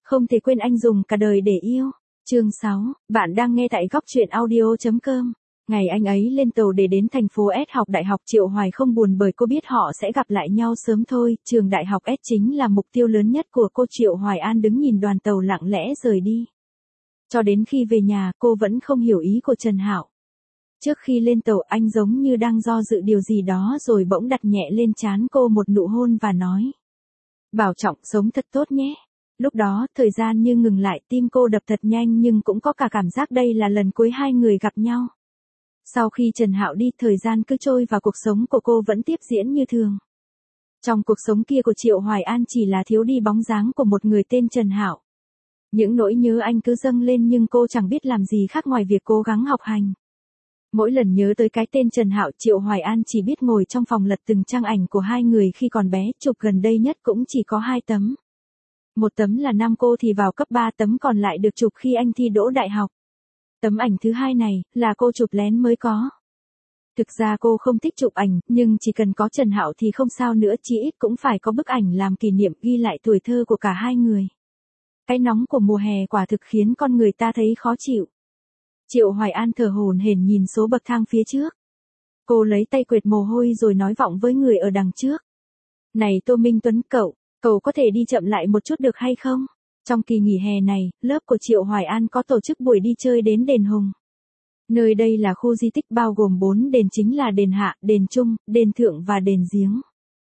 Không thể quên anh dùng cả đời để yêu. Chương 6, bạn đang nghe tại góc truyện audio.com. Ngày anh ấy lên tàu để đến thành phố S học đại học, Triệu Hoài không buồn bởi cô biết họ sẽ gặp lại nhau sớm thôi. Trường đại học S chính là mục tiêu lớn nhất của cô. Triệu Hoài An đứng nhìn đoàn tàu lặng lẽ rời đi. Cho đến khi về nhà, cô vẫn không hiểu ý của Trần Hạo. Trước khi lên tàu, anh giống như đang do dự điều gì đó rồi bỗng đặt nhẹ lên trán cô một nụ hôn và nói: "Bảo trọng, sống thật tốt nhé." Lúc đó, thời gian như ngừng lại, tim cô đập thật nhanh nhưng cũng có cả cảm giác đây là lần cuối hai người gặp nhau. Sau khi Trần Hạo đi, thời gian cứ trôi và cuộc sống của cô vẫn tiếp diễn như thường. Trong cuộc sống kia của Triệu Hoài An chỉ là thiếu đi bóng dáng của một người tên Trần Hạo. Những nỗi nhớ anh cứ dâng lên nhưng cô chẳng biết làm gì khác ngoài việc cố gắng học hành. Mỗi lần nhớ tới cái tên Trần Hạo, Triệu Hoài An chỉ biết ngồi trong phòng lật từng trang ảnh của hai người khi còn bé, chụp gần đây nhất cũng chỉ có 2 tấm. Một tấm là năm cô thì vào cấp 3, tấm còn lại được chụp khi anh thi đỗ đại học. Tấm ảnh thứ hai này là cô chụp lén mới có. Thực ra cô không thích chụp ảnh, nhưng chỉ cần có Trần Hạo thì không sao nữa, chỉ ít cũng phải có bức ảnh làm kỷ niệm ghi lại tuổi thơ của cả hai người. Cái nóng của mùa hè quả thực khiến con người ta thấy khó chịu. Triệu Hoài An thở hổn hển nhìn số bậc thang phía trước. Cô lấy tay quệt mồ hôi rồi nói vọng với người ở đằng trước: "Này Tô Minh Tuấn, cậu có thể đi chậm lại một chút được hay không?" Trong kỳ nghỉ hè này, lớp của Triệu Hoài An có tổ chức buổi đi chơi đến đền Hùng. Nơi đây là khu di tích bao gồm 4 đền chính là đền Hạ, đền Trung, đền Thượng và đền Giếng.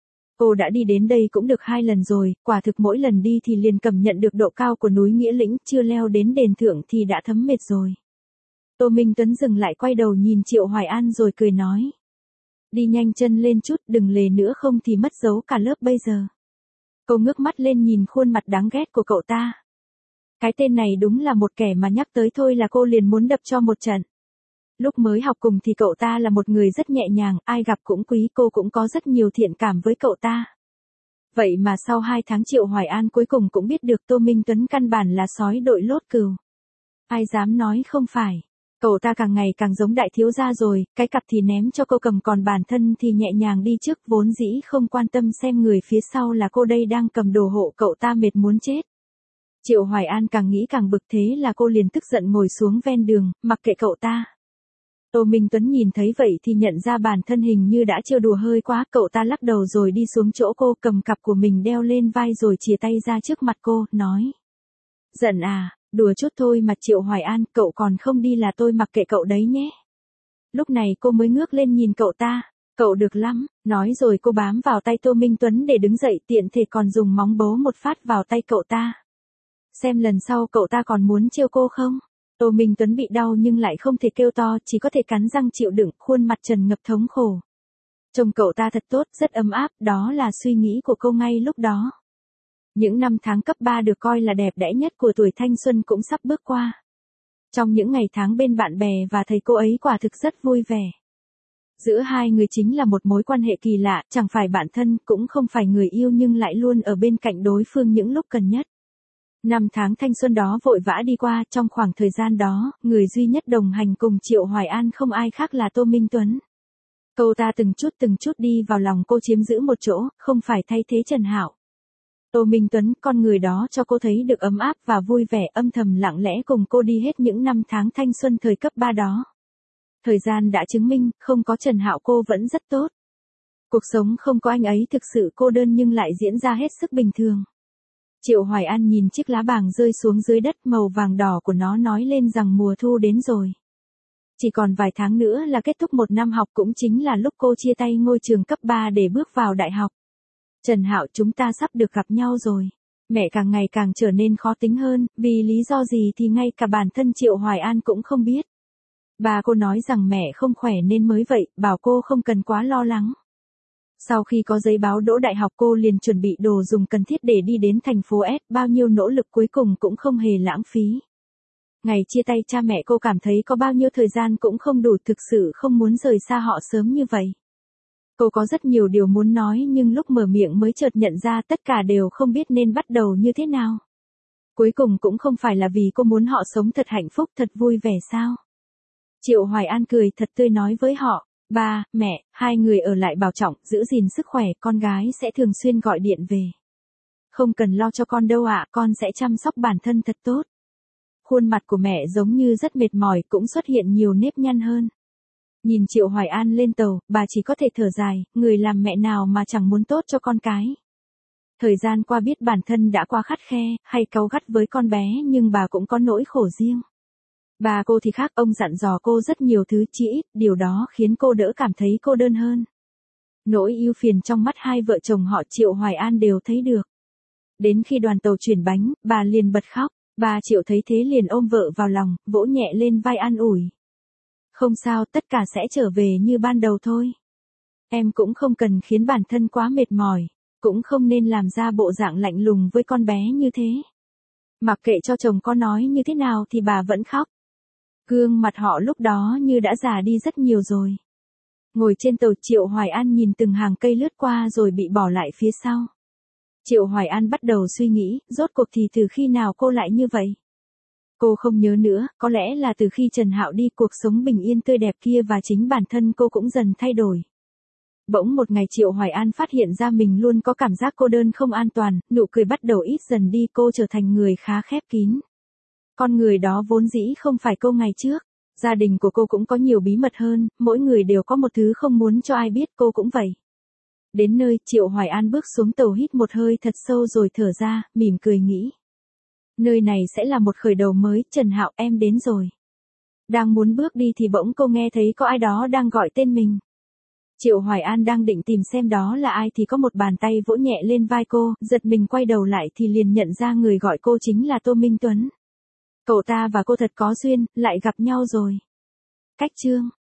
Cô đã đi đến đây cũng được 2 lần rồi, quả thực mỗi lần đi thì liền cảm nhận được độ cao của núi Nghĩa Lĩnh, chưa leo đến đền Thượng thì đã thấm mệt rồi. Tô Minh Tuấn dừng lại, quay đầu nhìn Triệu Hoài An rồi cười nói: "Đi nhanh chân lên chút, đừng lề nữa không thì mất dấu cả lớp bây giờ." Cô ngước mắt lên nhìn khuôn mặt đáng ghét của cậu ta. Cái tên này đúng là một kẻ mà nhắc tới thôi là cô liền muốn đập cho một trận. Lúc mới học cùng thì cậu ta là một người rất nhẹ nhàng, ai gặp cũng quý, cô cũng có rất nhiều thiện cảm với cậu ta. Vậy mà sau 2 tháng Triệu Hoài An cuối cùng cũng biết được Tô Minh Tuấn căn bản là sói đội lốt cừu. Ai dám nói không phải. Cậu ta càng ngày càng giống đại thiếu gia rồi, cái cặp thì ném cho cô cầm còn bản thân thì nhẹ nhàng đi trước, vốn dĩ không quan tâm xem người phía sau là cô đây đang cầm đồ hộ cậu ta, mệt muốn chết. Triệu Hoài An càng nghĩ càng bực, thế là cô liền tức giận ngồi xuống ven đường, mặc kệ cậu ta. Tô Minh Tuấn nhìn thấy vậy thì nhận ra bản thân hình như đã trêu đùa hơi quá, cậu ta lắc đầu rồi đi xuống chỗ cô, cầm cặp của mình đeo lên vai rồi chìa tay ra trước mặt cô, nói: "Giận à? Đùa chút thôi mà Triệu Hoài An, cậu còn không đi là tôi mặc kệ cậu đấy nhé." Lúc này cô mới ngước lên nhìn cậu ta: "Cậu được lắm." Nói rồi cô bám vào tay Tô Minh Tuấn để đứng dậy, tiện thể còn dùng móng bấu một phát vào tay cậu ta. Xem lần sau cậu ta còn muốn trêu cô không? Tô Minh Tuấn bị đau nhưng lại không thể kêu to, chỉ có thể cắn răng chịu đựng, khuôn mặt trần ngập thống khổ. Trông cậu ta thật tốt, rất ấm áp, đó là suy nghĩ của cô ngay lúc đó. Những năm tháng cấp 3 được coi là đẹp đẽ nhất của tuổi thanh xuân cũng sắp bước qua. Trong những ngày tháng bên bạn bè và thầy cô ấy quả thực rất vui vẻ. Giữa hai người chính là một mối quan hệ kỳ lạ, chẳng phải bạn thân, cũng không phải người yêu nhưng lại luôn ở bên cạnh đối phương những lúc cần nhất. 5 tháng thanh xuân đó vội vã đi qua, trong khoảng thời gian đó, người duy nhất đồng hành cùng Triệu Hoài An không ai khác là Tô Minh Tuấn. Cậu ta từng chút đi vào lòng cô, chiếm giữ một chỗ, không phải thay thế Trần Hạo. Tô Minh Tuấn, con người đó cho cô thấy được ấm áp và vui vẻ, âm thầm lặng lẽ cùng cô đi hết những năm tháng thanh xuân thời cấp 3 đó. Thời gian đã chứng minh, không có Trần Hạo cô vẫn rất tốt. Cuộc sống không có anh ấy thực sự cô đơn nhưng lại diễn ra hết sức bình thường. Triệu Hoài An nhìn chiếc lá bàng rơi xuống dưới đất, màu vàng đỏ của nó nói lên rằng mùa thu đến rồi. Chỉ còn vài tháng nữa là kết thúc một năm học, cũng chính là lúc cô chia tay ngôi trường cấp 3 để bước vào đại học. "Trần Hạo, chúng ta sắp được gặp nhau rồi." Mẹ càng ngày càng trở nên khó tính hơn, vì lý do gì thì ngay cả bản thân Triệu Hoài An cũng không biết. Bà cô nói rằng mẹ không khỏe nên mới vậy, bảo cô không cần quá lo lắng. Sau khi có giấy báo đỗ đại học cô liền chuẩn bị đồ dùng cần thiết để đi đến thành phố S, bao nhiêu nỗ lực cuối cùng cũng không hề lãng phí. Ngày chia tay cha mẹ cô cảm thấy có bao nhiêu thời gian cũng không đủ, thực sự không muốn rời xa họ sớm như vậy. Cô có rất nhiều điều muốn nói nhưng lúc mở miệng mới chợt nhận ra tất cả đều không biết nên bắt đầu như thế nào. Cuối cùng cũng không phải là vì cô muốn họ sống thật hạnh phúc, thật vui vẻ sao? Triệu Hoài An cười thật tươi nói với họ: "Ba, mẹ, hai người ở lại bảo trọng, giữ gìn sức khỏe, con gái sẽ thường xuyên gọi điện về." Không cần lo cho con đâu ạ, con sẽ chăm sóc bản thân thật tốt. Khuôn mặt của mẹ giống như rất mệt mỏi, cũng xuất hiện nhiều nếp nhăn hơn. Nhìn Triệu Hoài An lên tàu, bà chỉ có thể thở dài, người làm mẹ nào mà chẳng muốn tốt cho con cái. Thời gian qua biết bản thân đã qua khắt khe, hay cáu gắt với con bé nhưng bà cũng có nỗi khổ riêng. Bà cô thì khác, ông dặn dò cô rất nhiều thứ, chỉ ít, điều đó khiến cô đỡ cảm thấy cô đơn hơn. Nỗi ưu phiền trong mắt hai vợ chồng họ Triệu Hoài An đều thấy được. Đến khi đoàn tàu chuyển bánh, bà liền bật khóc, bà Triệu thấy thế liền ôm vợ vào lòng, vỗ nhẹ lên vai an ủi. Không sao, tất cả sẽ trở về như ban đầu thôi. Em cũng không cần khiến bản thân quá mệt mỏi, cũng không nên làm ra bộ dạng lạnh lùng với con bé như thế. Mặc kệ cho chồng có nói như thế nào thì bà vẫn khóc. Gương mặt họ lúc đó như đã già đi rất nhiều rồi. Ngồi trên tàu Triệu Hoài An nhìn từng hàng cây lướt qua rồi bị bỏ lại phía sau. Triệu Hoài An bắt đầu suy nghĩ, rốt cuộc thì từ khi nào cô lại như vậy? Cô không nhớ nữa, có lẽ là từ khi Trần Hạo đi, cuộc sống bình yên tươi đẹp kia và chính bản thân cô cũng dần thay đổi. Bỗng một ngày Triệu Hoài An phát hiện ra mình luôn có cảm giác cô đơn không an toàn, nụ cười bắt đầu ít dần đi, cô trở thành người khá khép kín. Con người đó vốn dĩ không phải cô ngày trước. Gia đình của cô cũng có nhiều bí mật hơn, mỗi người đều có một thứ không muốn cho ai biết, cô cũng vậy. Đến nơi, Triệu Hoài An bước xuống tàu hít một hơi thật sâu rồi thở ra, mỉm cười nghĩ. Nơi này sẽ là một khởi đầu mới, Trần Hạo, em đến rồi. Đang muốn bước đi thì bỗng cô nghe thấy có ai đó đang gọi tên mình. Triệu Hoài An đang định tìm xem đó là ai thì có một bàn tay vỗ nhẹ lên vai cô, giật mình quay đầu lại thì liền nhận ra người gọi cô chính là Tô Minh Tuấn. Cậu ta và cô thật có duyên, lại gặp nhau rồi. Cách chương